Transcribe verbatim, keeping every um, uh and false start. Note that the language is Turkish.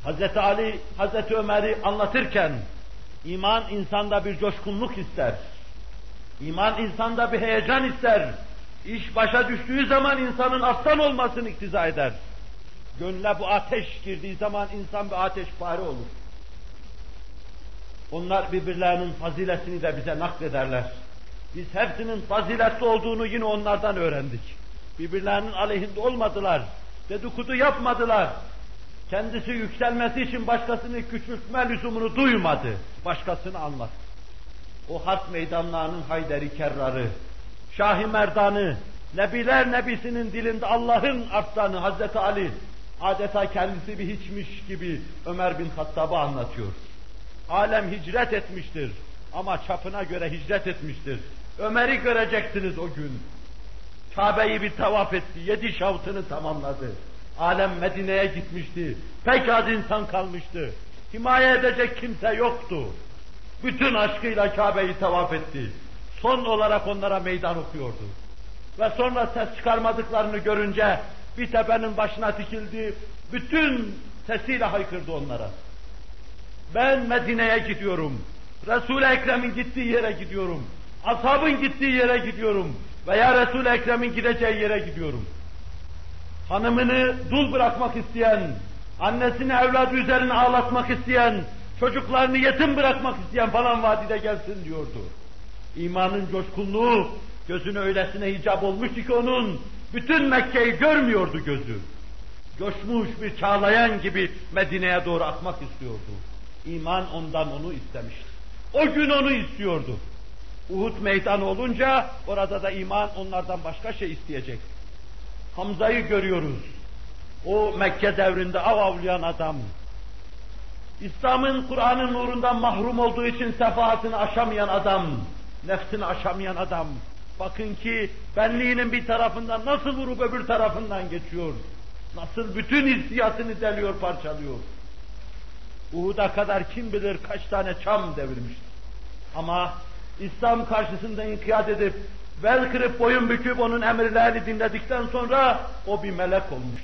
Hazreti Ali, Hazreti Ömer'i anlatırken, iman insanda bir coşkunluk ister. İman insanda bir heyecan ister. İş başa düştüğü zaman insanın aslan olmasını iktiza eder. Gönle bu ateş girdiği zaman insan bir ateşpare olur. Onlar birbirlerinin faziletini de bize naklederler. Biz hepsinin faziletli olduğunu yine onlardan öğrendik. Birbirlerinin aleyhinde olmadılar, dedikodu yapmadılar. Kendisi yükselmesi için başkasını küçültme lüzumunu duymadı, başkasını anlattı. O harp meydanlarının Hayderi Kerrar'ı, Şah-ı Merdan'ı, Nebiler Nebisi'nin dilinde Allah'ın arslanı Hazreti Ali, adeta kendisi bir hiçmiş gibi Ömer bin Hattab'ı anlatıyor. Alem hicret etmiştir ama çapına göre hicret etmiştir. Ömer'i göreceksiniz o gün. Kabe'yi bir tavaf etti, yedi şavtını tamamladı. Alem Medine'ye gitmişti, pek az insan kalmıştı. Himaye edecek kimse yoktu. Bütün aşkıyla Kabe'yi tavaf etti. Son olarak onlara meydan okuyordu. Ve sonra ses çıkarmadıklarını görünce bir tepenin başına dikildi, bütün sesiyle haykırdı onlara. Ben Medine'ye gidiyorum, Resul-i Ekrem'in gittiği yere gidiyorum, ashabın gittiği yere gidiyorum veya Resul-i Ekrem'in gideceği yere gidiyorum. Hanımını dul bırakmak isteyen, annesini evladı üzerine ağlatmak isteyen, çocuklarını yetim bırakmak isteyen falan vadide gelsin diyordu. İmanın coşkunluğu gözüne öylesine hicap olmuştu ki onun, bütün Mekke'yi görmüyordu gözü. Coşmuş bir çağlayan gibi Medine'ye doğru akmak istiyordu. İman ondan onu istemişti. O gün onu istiyordu. Uhud meydanı olunca orada da iman onlardan başka şey isteyecek. Hamza'yı görüyoruz. O Mekke devrinde av avlayan adam. İslam'ın, Kur'an'ın nurundan mahrum olduğu için sefahatini aşamayan adam. Nefsini aşamayan adam. Bakın ki benliğinin bir tarafından nasıl vurup öbür tarafından geçiyor. Nasıl bütün hissiyatını deliyor, parçalıyor. Uhud'a kadar kim bilir kaç tane çam devirmiştir. Ama İslam karşısında inkiyat edip, bel kırıp boyun büküp onun emirlerini dinledikten sonra o bir melek olmuş.